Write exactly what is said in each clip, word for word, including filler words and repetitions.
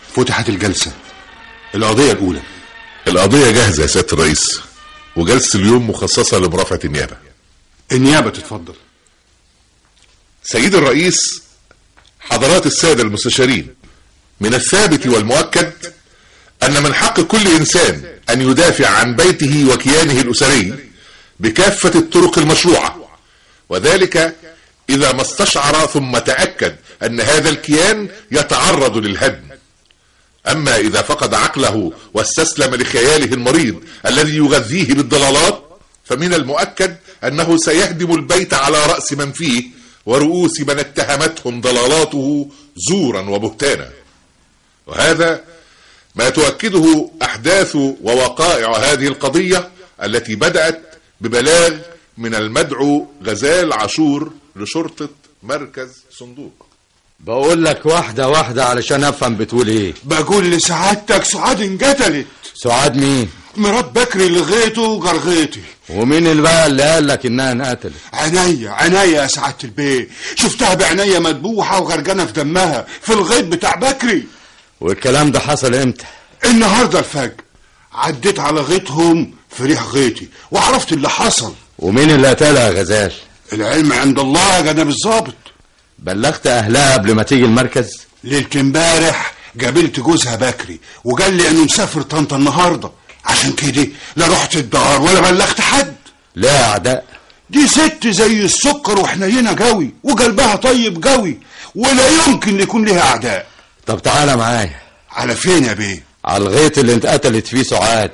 فتحت الجلسة. القضية الأولى. القضية جاهزة يا سيادة الرئيس، وجلسة اليوم مخصصة لمرافعة النيابة. النيابة تتفضل. سيد الرئيس، حضرات السادة المستشارين، من الثابت والمؤكد أن من حق كل إنسان أن يدافع عن بيته وكيانه الأسري بكافة الطرق المشروعة، وذلك إذا ما استشعر ثم تأكد أن هذا الكيان يتعرض للهدم. أما إذا فقد عقله واستسلم لخياله المريض الذي يغذيه بالضلالات، فمن المؤكد أنه سيهدم البيت على رأس من فيه ورؤوس من اتهمتهم ضلالاته زورا وبهتانا. وهذا ما تؤكده أحداث ووقائع هذه القضية التي بدأت ببلاغ من المدعو غزال عاشور لشرطة مركز صندوق. بقول لك واحدة واحدة علشان افهم بتقول ايه. بقول لسعادتك سعاد انقتلت. سعاد مين؟ مرات بكري لغيته وجرغيتي. ومين اللي بقى اللي قال لك انها انقتلت؟ عينيا عينيا يا سعادة البيه، شفتها بعينيا مدبوحة وغرقانة في دمها في الغيط بتاع بكري. والكلام ده حصل امتى؟ النهاردة الفجر. عديت على غيطهم في ريح غيطي وعرفت اللي حصل. ومين اللي قتلها يا غزال؟ العلم عند الله يا جناب الظابط. بلغت اهلها قبل ما تيجي المركز؟ ليلة امبارح قابلت جوزها بكري وقال لي انه مسافر طنطا النهارده، عشان كده لا رحت الدار ولا بلغت حد. لا اعداء؟ دي ست زي السكر وحنينه قوي وقلبها طيب قوي، ولا يمكن يكون لها اعداء. طب تعالى معايا. على فين يا بيه؟ على الغيط اللي انت قتلت فيه سعاد.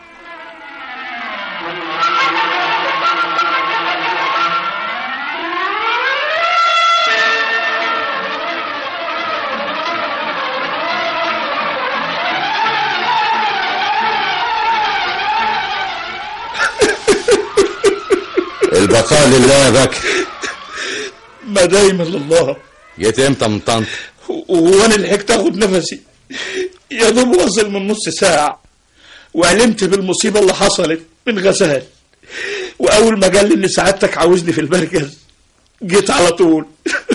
البقاء لله يا بكر. ما دايما لله. جيت امتى من طنطا؟ وانا لحقت اخد نفسي يا دوب واصل من نص ساعة، وعلمت بالمصيبة اللي حصلت من غزال. واول ما قال لي ان سعادتك عاوزني في المركز جيت على طول.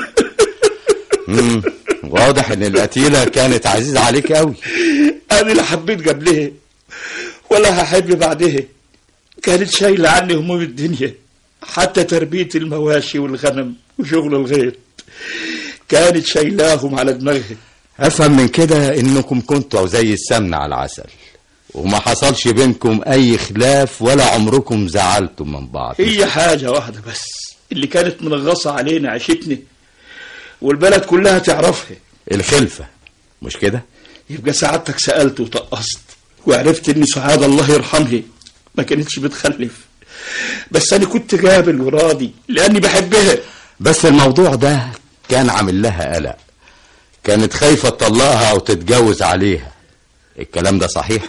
امم واضح ان القتيلة كانت عزيزة عليك قوي. انا لا حبيت قبلها ولا هحب بعدها. كانت شايلة عني هموم الدنيا، حتى تربية المواشي والغنم وشغل الغيط كانت شايلاهم على دماغها. افهم من كده انكم كنتوا زي السمنة على العسل، وما حصلش بينكم اي خلاف ولا عمركم زعلتم من بعض. هي حاجة واحدة بس اللي كانت منغصة علينا عيشتنا والبلد كلها تعرفها، الخلفة، مش كده؟ يبقى سعادتك سألت وطقست وعرفت ان سعاد الله يرحمها ما كانتش بتخلف، بس انا كنت قابل وراضي لاني بحبها. بس الموضوع ده كان عامل لها قلق، كانت خايفة تطلقها او تتجوز عليها. الكلام ده صحيح؟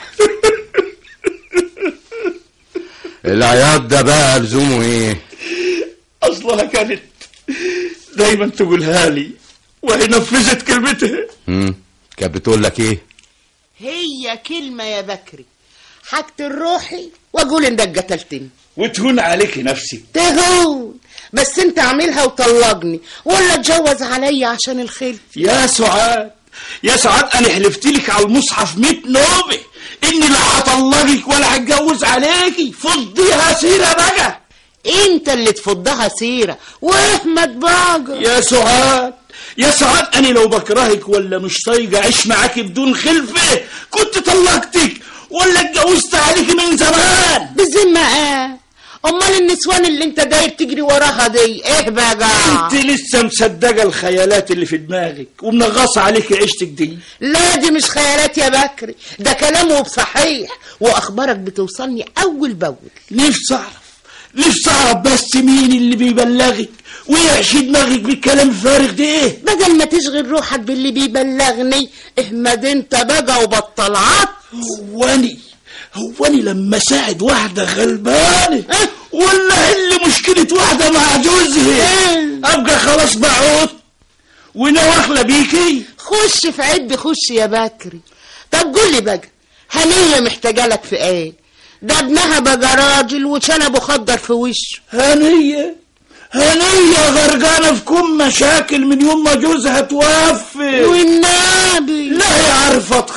العياط ده بقى لزومه ايه؟ اصلها كانت دايما تقولها لي وهي نفذت كلمتها. امم كانت بتقول لك ايه؟ هي كلمة يا بكري، حاجة روحي واقول انك قتلتني وتهون عليكي نفسي. تهون بس انت اعملها وطلقني ولا اتجوز عليا عشان الخلف. يا سعاد يا سعاد انا حلفت لك على المصحف ميت نوبه اني لا هطلقك ولا هتجوز عليكي. فضيها سيره بقى. انت اللي تفضها سيره واحمد بقى. يا سعاد يا سعاد انا لو بكرهك ولا مش طايقه اعيش معاكي بدون خلفه كنت طلقتك ولا اتجوزت عليكي من زمان. بذمة ايه؟ امال النسوان اللي انت داير تجري وراها دي ايه بقى؟ انت لسه مصدقه الخيالات اللي في دماغك ومنغصه عليكي عيشتك دي. لا دي مش خيالات يا بكري، ده كلامه بصحيح واخبارك بتوصلني اول باول. نفسي اعرف نفسي اعرف بس مين اللي بيبلغك ويعشي دماغك بالكلام الفارغ ده ايه؟ بدل ما تشغل روحك باللي بيبلغني احمد انت بقى وبطل عط. هواني هواني لما ساعد واحدة غلبانة ولا حل مشكلة واحدة مع جوزها ابقى خلاص بعود ونواخلة بيكي. خش في عد خش يا بكري. طب قول لي بقى هنية محتاجة لك في ايه؟ ده ابنها بقى راجل وشنبه خضر في وشه. هنية هنية غرقانة في كم مشاكل من يوم ما جوزها توفى. والنبي لا هي عارفة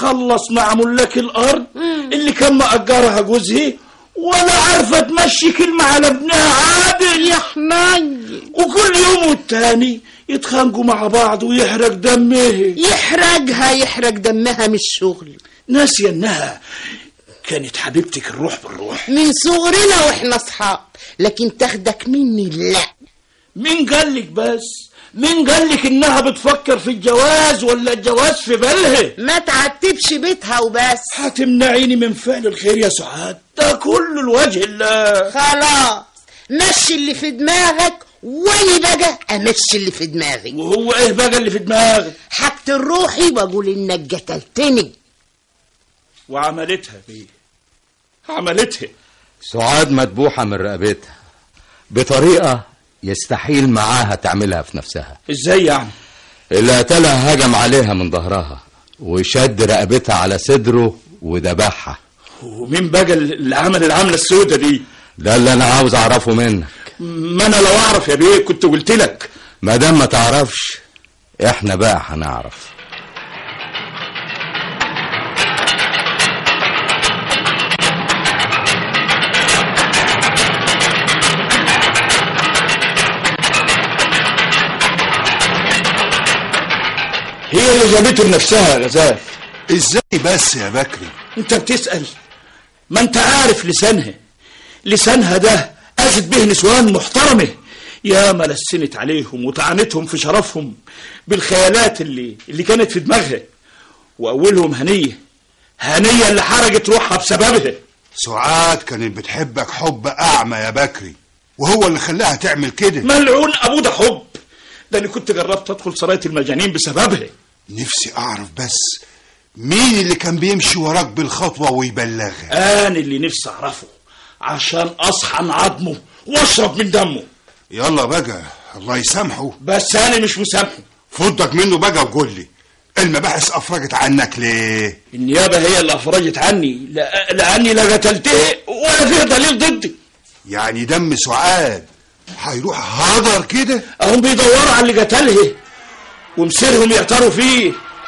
تخلص مع ملاك الارض اللي كان مأجرها جوزها، ولا عارفه تمشي كلمه على ابنها عادل يا حنين. وكل يوم والتاني يتخانقوا مع بعض ويحرق دمها. يحرقها يحرق دمها مش شغل. ناسيه انها كانت حبيبتك الروح بالروح من صغرنا واحنا اصحاب، لكن تاخدك مني لا. مين قالك بس؟ مين قالك انها بتفكر في الجواز ولا الجواز في بالها؟ ما تعتبش بيتها وبس. هتمنعيني من فعل الخير يا سعاد؟ ده كله لوجه الله. خلاص مشي اللي في دماغك، وانا بقى امشي اللي في دماغي. وهو ايه بقى اللي في دماغك؟ حقت روحي واقول انك قتلتني. وعملتها بيه، عملتها. سعاد مدبوحة من رقبتها بطريقة يستحيل معاها تعملها في نفسها. ازاي يعني؟ اللي قتلها هجم عليها من ظهرها وشد رقبتها على صدره وذبحها. ومين بقى اللي عمل العملة السودة دي؟ ده اللي انا عاوز اعرفه منك. ما انا لو اعرف يا بيه كنت قلت لك. ما دام ما تعرفش احنا بقى هنعرف. هي اللي جابته لنفسها يا غزال. ازاي بس يا بكري؟ انت بتسأل؟ ما انت عارف لسانها، لسانها ده أزد به نسوان محترمة يا ما لسنت عليهم وطعنتهم في شرفهم بالخيالات اللي اللي كانت في دماغها، وأولهم هنية. هنية اللي حرجت روحها بسببها. سعاد كانت بتحبك حب أعمى يا بكري، وهو اللي خلاها تعمل كده. ملعون أبو ده حب. ده أنا كنت جربت أدخل سراية المجانين بسببها. نفسي أعرف بس مين اللي كان بيمشي وراك بالخطوة ويبلغك؟ أنا اللي نفسي أعرفه عشان أصحن عظمه وأشرب من دمه. يلا بقى الله يسامحه. بس أنا مش مسامحه. فضك منه بقى وقول لي المباحث أفرجت عنك ليه؟ النيابة هي اللي أفرجت عني، لا لأني لا قتلته ولا فيه دليل ضدي. يعني دم سعاد هيروح هدر كده؟ هم بيدوروا على اللي قتلها ومصيرهم يعتروا فيه.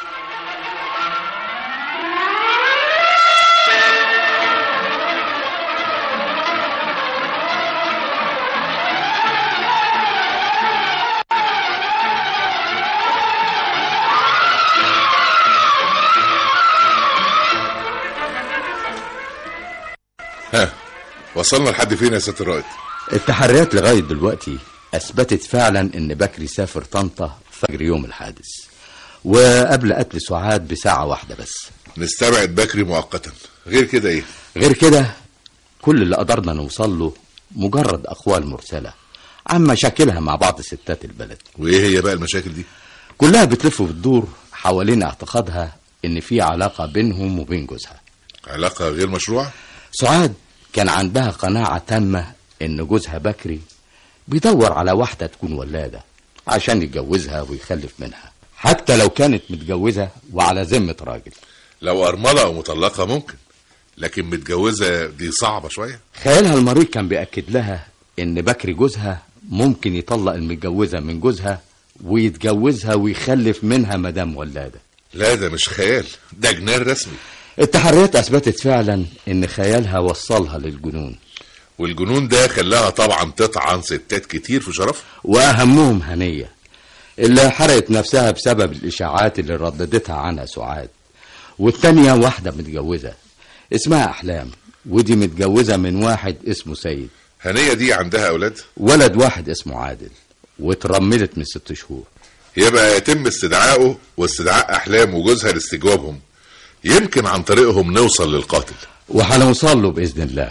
ها وصلنا لحد فين يا سيادة الرائد؟ التحريات لغاية دلوقتي أثبتت فعلا إن بكري سافر طنطا فجر يوم الحادث وقبل قتل سعاد بساعة واحدة بس. نستبعد بكري مؤقتا، غير كده إيه؟ غير كده كل اللي قدرنا نوصل له مجرد أقوال مرسلة عن مشاكلها مع بعض ستات البلد. وإيه هي بقى المشاكل دي؟ كلها بتلف وبتدور حوالين اعتقادها إن في علاقة بينهم وبين جوزها. علاقة غير مشروعة؟ سعاد كان عندها قناعة تامة إن جوزها بكري بيدور على واحدة تكون ولادة عشان يتجوزها ويخلف منها، حتى لو كانت متجوزة وعلى ذمة راجل. لو أرملة أو مطلقة ممكن، لكن متجوزة دي صعبة شوية. خيالها المريض كان بيأكد لها إن بكري جوزها ممكن يطلق المتجوزة من جوزها ويتجوزها ويخلف منها مدام ولادة. لا ده مش خيال، ده جنان رسمي. التحريات أثبتت فعلا إن خيالها وصلها للجنون، والجنون ده خلاها طبعا تطعن ستات كتير في شرفها، وأهمهم هنية اللي حرقت نفسها بسبب الإشاعات اللي رددتها عنها سعاد، والتانية واحدة متجوزة اسمها أحلام، ودي متجوزة من واحد اسمه سيد. هنية دي عندها أولاد؟ ولد واحد اسمه عادل واترملت من ست شهور. يبقى يتم استدعائه واستدعاء أحلام وجوزها لاستجوابهم، يمكن عن طريقهم نوصل للقاتل، وهنوصل له بإذن الله.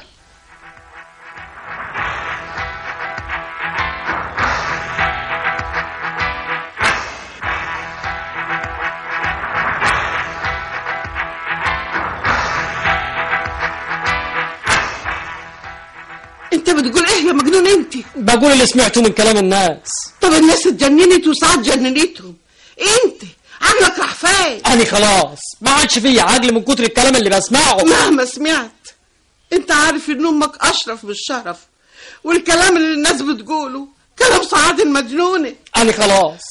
انت بتقول ايه يا مجنون انت؟ بقول اللي سمعته من كلام الناس. طب الناس اتجننت وساعات جننتهم، انت عقلك راح فين؟ انا خلاص ما عادش فيا عقل من كتر الكلام اللي بسمعه. مهما سمعت انت عارف ان امك اشرف بالشرف، والكلام اللي الناس بتقوله كلام سعاد المجنونه. انا خلاص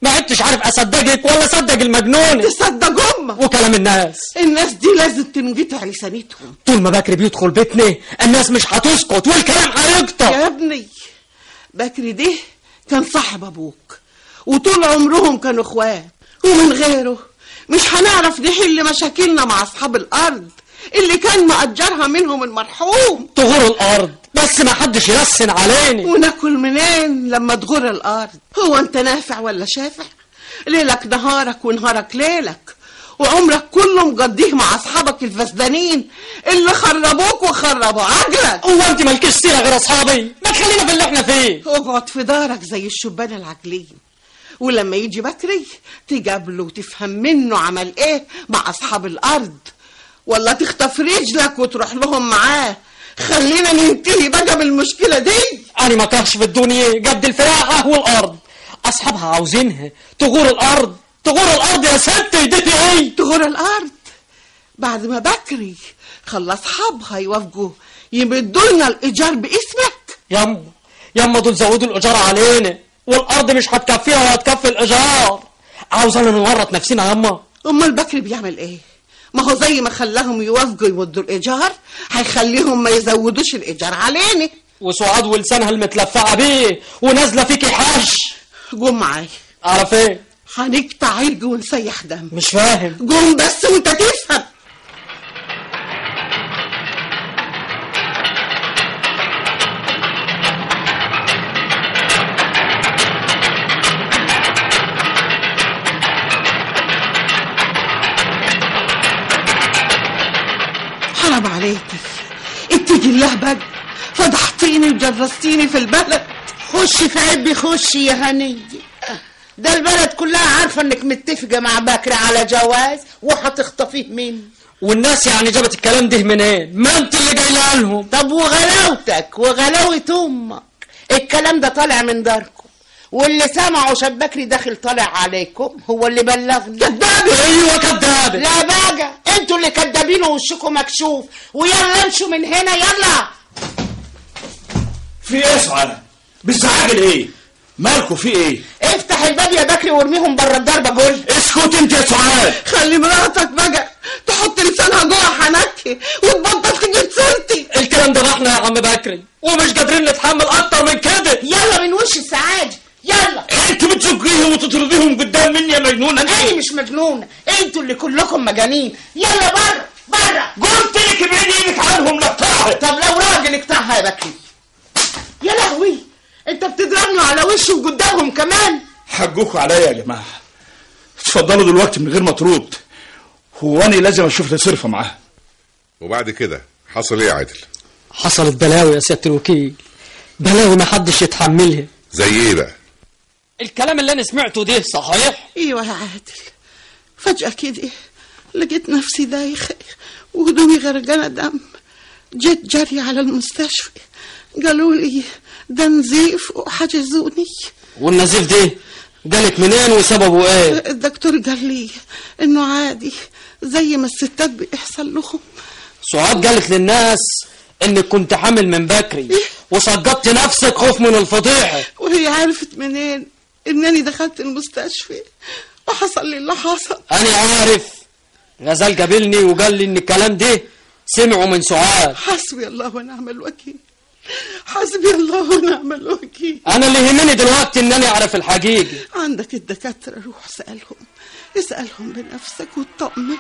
ما عدتش عارف اصدقك ولا اصدق المجنون. تصدق امك وكلام الناس الناس دي لازم تنقطع لسانتهم. طول ما بكري بيدخل بيتنا الناس مش هتسكت والكلام هيقطع. يا ابني بكري ده كان صاحب ابوك وطول عمرهم كانوا اخوات، ومن غيره مش هنعرف نحل مشاكلنا مع اصحاب الارض اللي كان مأجرها منهم المرحوم. تغور الارض بس ما حدش يرسن علينا. وناكل منين لما تغور الارض؟ هو انت نافع ولا شافع؟ ليلك نهارك ونهارك ليلك، وعمرك كله مقضيه مع اصحابك الفسدانين اللي خربوك وخربوا عقلك. هو انت مالكيش سيره غير اصحابي؟ ما تخلينا في اللي احنا فيه. اقعد في دارك زي الشبان العاقلين، ولما يجي بكري تقابله وتفهم منه عمل ايه مع اصحاب الارض، ولا تخطف رجلك وتروح لهم معاه. خلينا ننتهي بقى بالمشكله دي. انا ما كانش في الدنيا قد الفراعه والارض، اصحابها عاوزينها تغور الارض. تغور الارض يا ستي دي ايه؟ تغور الارض بعد ما بكري خلى اصحابها يوافقوا يمدوا لنا الايجار باسمك. يما يما دول زودوا الايجار علينا، والارض مش هتكفيها ولا هتكفي الايجار. عاوزانا نورط نفسنا يما. امال بكري بيعمل ايه؟ ما هو زي ما خلاهم يوافقوا يودوا الايجار هيخليهم ما يزودوش الايجار علينا. وسعاد ولسانها المتلفعه بيه ونازله فيكي حش. قوم معايا. اعرف ايه؟ هنقطع عرق ونسيح دم. مش فاهم. قوم بس وانت تفهم. حرام عليكي اتقي الله بقى، فضحتيني وجرستيني في البلد. خشي في عبي خشي يا هنية، ده البلد كلها عارفه انك متفقه مع بكري على جواز وهتخطفيه مني. والناس يعني جابت الكلام ده منين؟ ما انت اللي جايه لهم. طب وغلاوتك وغلاوه امك، الكلام ده طالع من داركم، واللي سمعوا شاب بكري داخل طالع عليكم هو اللي بلغني. كدابه. ايوه كدابه. لا بقى انتوا اللي كدابين ووشكم مكشوف. ويلا امشوا من هنا يلا. في ايه يا سعاد؟ بالزعاجل ايه؟ مالكوا في ايه؟ افتح الباب يا بكري وارميهم بره الدار بقول. اسكت انت يا سعاد. خلي مراتك بقى تحط لسانها جوه حنكي وتبطل تجيب سيرتي. الكلام ده احنا يا عم بكري ومش قادرين نتحمل اكتر من كده. يلا من وش السعاده يلا. انت بتسكيهم وتطرديهم قدام مني يا مجنونه. انا مش مجنونه، انتوا اللي كلكم مجانين. يلا بره بره. قلت لك ابعدي ايدك عنهم نقطعها. طب لو راجل اقطعها يا بكري. يا لهوي انت بتضربني على وشي وقدامهم كمان. حقكوا عليا يا جماعه، اتفضلوا دلوقتي من غير ما ترد. هو انا لازم اشوف لي صرفه معاها. وبعد كده حصل ايه يا عادل؟ حصلت بلاوي يا سياده الوكيل، بلاوي ما حدش يتحملها. زي ايه بقى؟ الكلام اللي انا سمعته ده صحيح؟ ايوه يا عادل، فجأة كده لقيت نفسي دايخة وهدومي غرقانة دم. جيت جري على المستشفى، قالوا لي ده نزيف وحجزوني. والنزيف ده جالك منين وسببه ايه؟ الدكتور قال لي انه عادي زي ما الستات بيحصل لهم. سعاد قالت للناس انك كنت حامل من بكري وسقطت نفسك خوف من الفضيحه. وهي عرفت منين انني دخلت المستشفى وحصل لي اللي حصل؟ انا عارف، غزال قابلني وقال لي ان الكلام ده سمعوا من سعاد. حسبي الله ونعم الوكيل، حسبي الله ونعم الوكيل. انا اللي يهمني دلوقتي ان انا اعرف الحقيقه. عندك الدكاتره، روح اسالهم، اسالهم بنفسك وتطمن.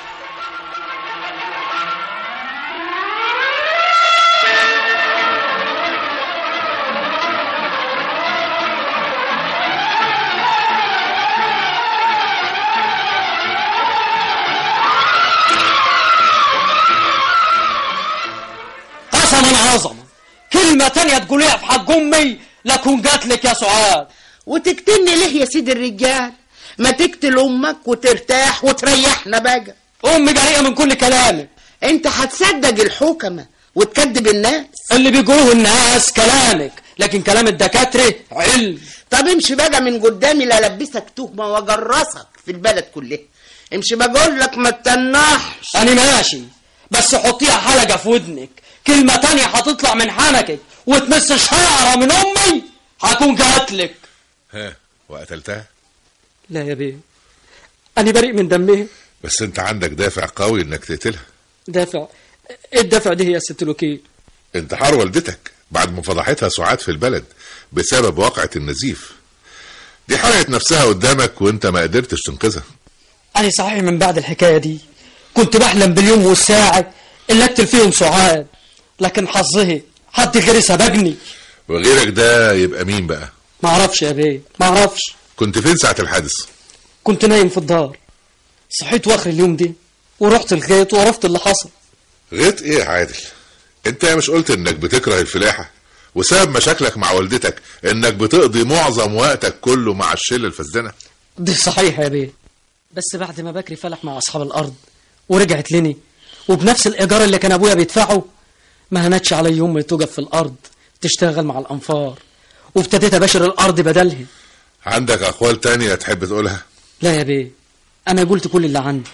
قسما عظمه كلمه تانية تقوليها في حق امي لكن جاتلك يا سعاد. وتقتلني ليه يا سيد الرجال؟ ما تقتل امك وترتاح وتريحنا بقى. امي جريئه من كل كلامك. انت هتصدق الحكمه وتكذب الناس؟ اللي بيقولوه الناس كلامك، لكن كلام الدكاتره علم. طب امشي بقى من قدامي لا لبسك تهمه واجرسك في البلد كلها. امشي بقول لك ما تتنحش. انا ماشي، بس حطيها حلقه في ودنك، كلمه تانية هتطلع من حنكك وتمس شعره من امي هكون قاتلك. ها وقتلتها؟ لا يا بيه، انا بريء من دمها. بس انت عندك دافع قوي انك تقتلها. دافع؟ ايه الدافع ده يا ست الوكيل؟ انتحار والدتك بعد ما فضحتها سعاد في البلد بسبب واقعة النزيف. دي حرقت نفسها قدامك وانت ما قدرتش تنقذها. انا صحيح من بعد الحكايه دي كنت بحلم باليوم والساعه اللي اقتل فيهم سعاد، لكن حظه حد غيري سبقني. وغيرك ده يبقى مين بقى؟ ما اعرفش يا بيه، ما اعرفش. كنت فين ساعة الحادث؟ كنت نايم في الدار، صحيت واخر اليوم دي ورحت الغيط وعرفت اللي حصل. غيط ايه يا عادل؟ انت مش قلت انك بتكره الفلاحة وسبب مشاكلك مع والدتك انك بتقضي معظم وقتك كله مع الشلة الفسدانة؟ دي صحيح يا بيه، بس بعد ما بكري فلح مع اصحاب الارض ورجعت لني وبنفس الايجار اللي كان ابويا بيدفعه، ما هنتش علي يوم تقف في الارض تشتغل مع الانفار، وابتديت اباشر الارض بدلها. عندك اقوال تانية تحب تقولها؟ لا يا بيه، انا قلت كل اللي عندي.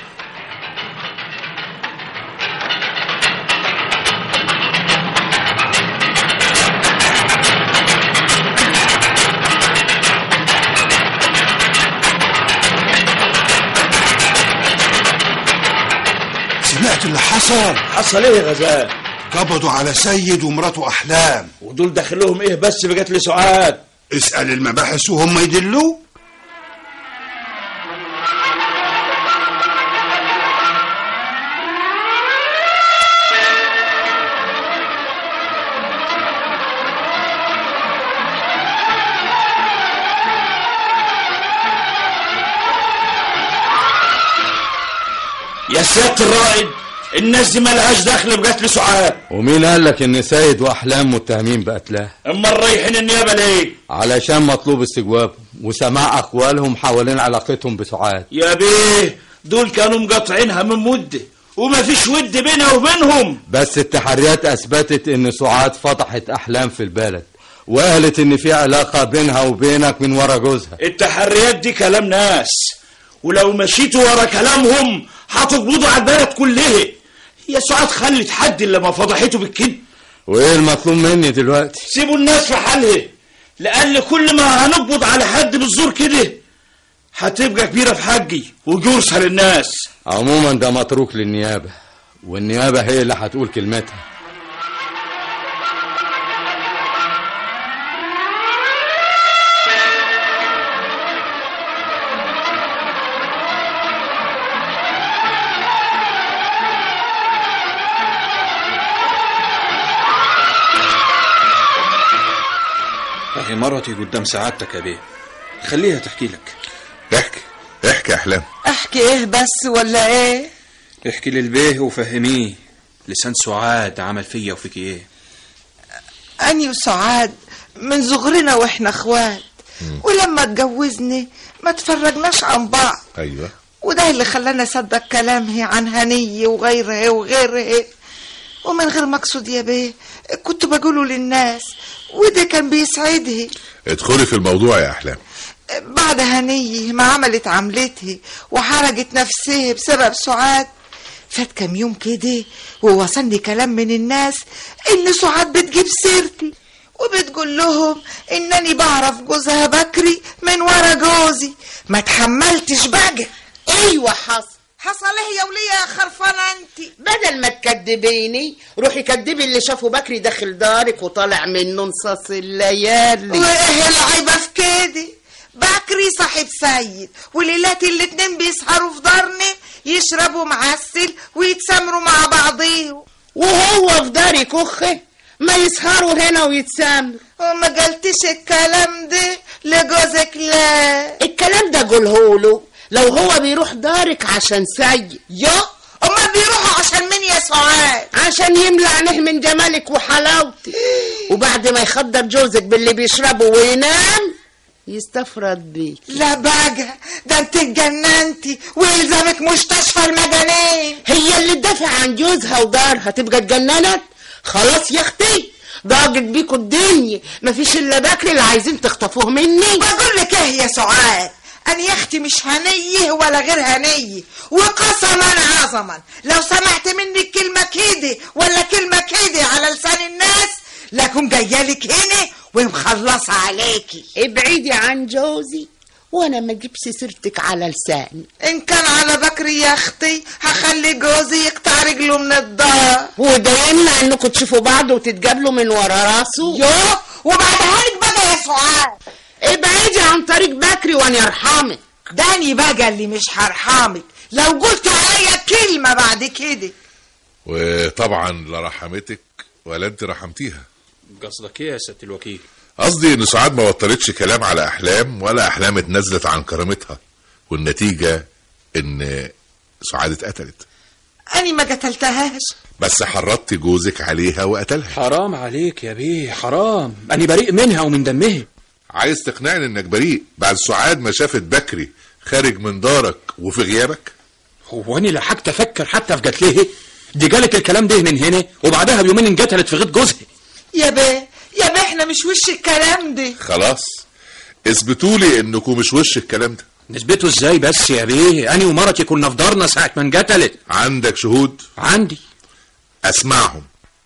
سمعت اللي حصل؟ حصل ايه يا غزال؟ قبضوا على سيد ومراته احلام. ودول دخلهم ايه بس بقتل سعاد؟ اسأل المباحث وهم يدلوه. يا سيادة الرائد، الناس دي مالهاش دخل بقتل سعاد. ومين قال لك ان سيد واحلام متهمين بقتلها؟ اما رايحين النيابه ليه؟ علشان مطلوب استجوابهم وسماع اقوالهم حوالين علاقتهم بسعاد. يا بيه دول كانوا مقاطعينها من مده وما فيش ود بينها وبينهم. بس التحريات اثبتت ان سعاد فضحت احلام في البلد وقالت ان في علاقه بينها وبينك من ورا جوزها. التحريات دي كلام ناس، ولو مشيتوا ورا كلامهم هتقبضوا على البلد كلها. يا سعاد خلت حد اللي ما فضحته بالكذب. وايه المطلوب مني دلوقتي؟ سيبوا الناس في حالها، لان كل ما هنقبض على حد بالزور كده هتبقى كبيره في حقي وجرسها للناس. عموما ده متروك للنيابه، والنيابه هي اللي هتقول كلمتها. اهي مرتي قدام سعادتك يا بيه، خليها تحكي لك. احكي احكي يا احلام. احكي ايه بس ولا ايه؟ احكي للبيه وفهميه لسان سعاد عمل فيا وفيك ايه. اني وسعاد من صغرنا واحنا اخوات، ولما اتجوزني ما تفرجناش عن بعض. ايوه، وده اللي خلانا اصدق كلامها عن هنية وغيرها وغيرها، ومن غير مقصود يا بيه كنت بقوله للناس وده كان بيسعدها. ادخلي في الموضوع يا احلام. بعد هنية ما عملت عملتها وحرجت نفسها بسبب سعاد، فات كام يوم كده ووصلني كلام من الناس ان سعاد بتجيب سيرتي وبتقول لهم انني بعرف جوزها بكري من ورا جوزي. ما تحملتش بقى. ايوه حصل. حصل ايه يا وليه يا خرفانه انت؟ بدل ما تكدبيني روحي كدبي اللي شافوا بكري داخل دارك وطالع منه نصاص الليالي. وايه العيبه في كده؟ بكري صاحب سيد، وليلات الاتنين بيسهروا في دارنا يشربوا معسل ويتسامروا مع بعضيهم. وهو في داري كخه ما يسهروا هنا ويتسامروا. وما قلتش الكلام ده لجوزك؟ لا، الكلام ده قولهوله لو هو بيروح دارك عشان سيد. يا اما بيروحوا عشان مين يا سعاد؟ عشان يملى عينيه من جمالك وحلاوتك، وبعد ما يخدر جوزك باللي بيشربه وينام يستفرد بيك. لا بقى، ده انت اتجننتي ويلزمك مستشفى المجانين. هي اللي تدافع عن جوزها ودارها تبقى اتجننت؟ خلاص يا اختي ضاقت بيكوا الدنيا، مفيش الا بكري اللي عايزين تخطفوه مني. بقول لك ايه يا سعاد، انا يا اختي مش هنيه ولا غير هنيه، وقسما عظما لو سمعت مني كلمه كده ولا كلمه كده على لسان الناس لاكون جايه لك هنا ومخلصه عليكي. ابعدي عن جوزي وانا ما اجيبش سيرتك على لساني. ان كان على بكري يا اختي هخلي جوزي يقطع رجله من الدار. وده يمنع انكم تشوفوا بعض وتتقابلوا من ورا راسه؟ يوه وبعدها لك بقى يا سعاد ابعدي عن طريق بكري وانا ارحمك. داني بقى اللي مش هرحمك لو قلت عليا كلمة بعد كده. وطبعا لا رحمتك ولا انت رحمتيها. قصدك ايه يا سيادة الوكيل؟ قصدي ان سعاد ما وطلتش كلام على احلام ولا احلام اتنزلت عن كرامتها، والنتيجة ان سعاد اتقتلت. أنا ما قتلتهاش، بس حرضت جوزك عليها وقتلها. حرام عليك يا بيه، حرام. أنا بريء منها ومن دمها. عايز تقنعني انك بريء بعد سعاد ما شافت بكري خارج من دارك وفي غيابك؟ هو أنا لحقت أفكر حتى في قتلها؟ دي جالك الكلام ده من هنا وبعدها بيومين انقتلت في غيط جوزها. يا بيه يا بيه احنا مش وش الكلام ده. خلاص اثبتوا لي انكم مش وش الكلام ده. نثبته ازاي بس يا بيه؟ أنا ومرتي كنا في دارنا ساعة ما انقتلت. عندك شهود؟ عندي. اسمعهم.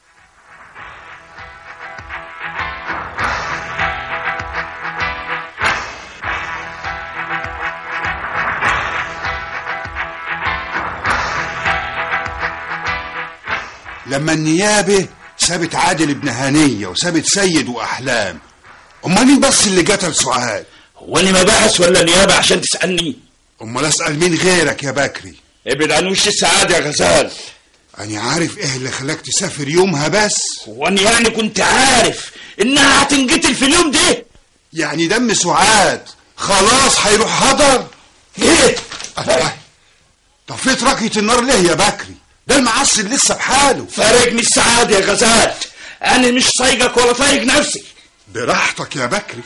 لما النيابة سابت عادل ابن هنية وسابت سيد وأحلام، أمال مين بس اللي قتل سعاد؟ هو اللي ما بحث ولا نيابة عشان تسألني؟ أمال أسأل مين غيرك يا بكري؟ ابعد عن وش السعادة يا غزال. أنا عارف إيه اللي خلاك تسافر يومها بس. وأنا يعني كنت عارف إنها هتنقتل في اليوم ده. يعني دم سعاد خلاص هيروح هدر؟ إيه؟ طفيت راكية النار ليه يا بكري؟ ده المعصب لسه بحاله. فارقني السعادة يا غزال، أنا مش طايقك ولا طايق نفسي. براحتك يا بكري.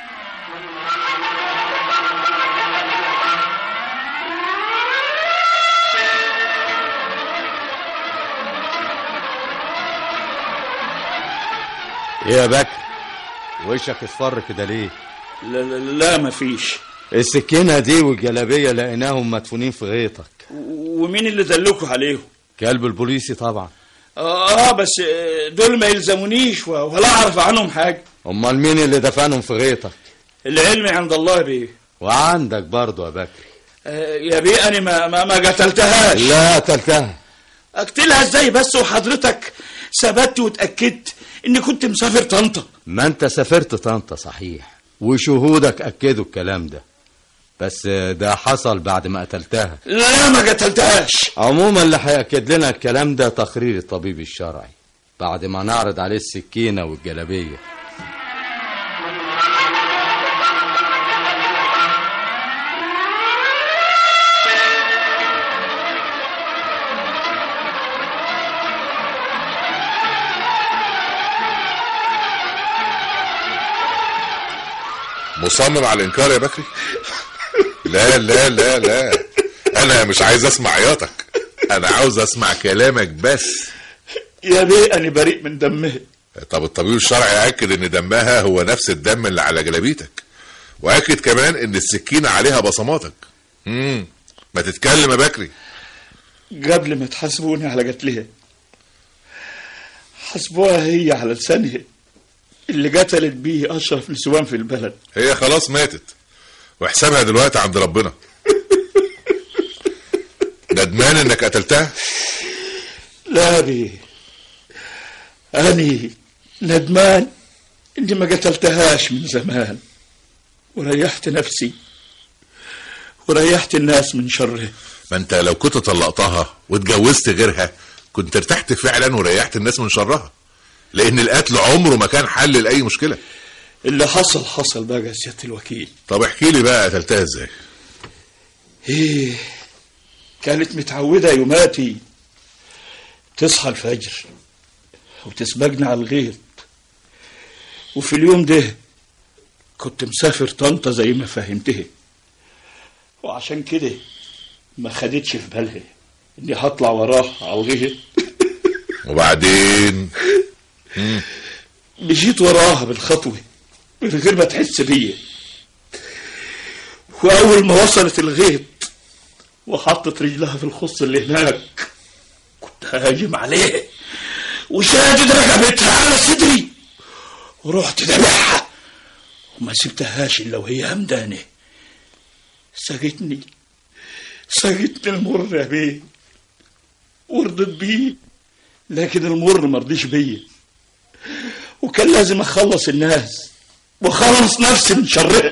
ايه يا بكر، وشك اصفر كده ليه؟ لا لا, لا مفيش. السكينة دي والجلابية لقيناهم مدفونين في غيطك. ومين اللي دلكوا عليهم؟ كلب البوليسي طبعا. اه بس دول ما يلزمونيش ولا اعرف عنهم حاجة. امال مين اللي دفنهم في غيطك؟ العلم عند الله بيه. وعندك برضو يا بكري. آه يا بيه انا ما ما, ما قتلتهاش. لا قتلتها. اقتلها ازاي بس وحضرتك ثبت واتاكدت اني كنت مسافر طنطا؟ ما انت سافرت طنطا صحيح، وشهودك اكدوا الكلام ده، بس ده حصل بعد ما قتلتها. لا ما قتلتهاش. عموما اللي هيأكد لنا الكلام ده تقرير الطبيب الشرعي بعد ما نعرض عليه السكينة والجلابية. مصمم على الانكار يا بكري؟ لا لا لا لا، انا مش عايز اسمع عياطك، انا عاوز اسمع كلامك بس. يا بيه انا بريء من دمها. طب الطبيب الشرعي اكد ان دمها هو نفس الدم اللي على جلابيتك، واكد كمان ان السكينة عليها بصماتك. امم ما تتكلم يا بكري. قبل ما تحاسبوني على قتلها حاسبوها هي على لسانها اللي قتلت بيه اشرف نسوان في البلد. هي خلاص ماتت وحسابها دلوقتي عند ربنا. ندمان انك قتلتها؟ لا بيه، اني ندمان اني ما قتلتهاش من زمان، وريحت نفسي وريحت الناس من شرها. ما انت لو كنت طلقتها واتجوزت غيرها كنت ارتحت فعلا وريحت الناس من شرها، لان القتل عمره ما كان حل لاي مشكلة. اللي حصل حصل بقى يا سيادة الوكيل. طب احكي لي بقى قتلتها ازاي؟ ايه، كانت متعودة يوماتي تصحى الفجر وتسبقنا على الغيط، وفي اليوم ده كنت مسافر طنطا زي ما فهمتها، وعشان كده ما خدتش في بالها اني هطلع وراها على الغيط. وبعدين مشيت وراها بالخطوة من غير ما تحس بيا، واول ما وصلت الغيط وحطت رجلها في الخص اللي هناك كنت هاجم عليها وشادد رقبتها على صدري ورحت ذبحها وما سبتهاش الا وهي همدانه ساقتني ساقتني المر يا بيه ورضيت بيه، لكن المر مرضيش بيا، وكان لازم اخلص الناس واخلص نفسي من شرها.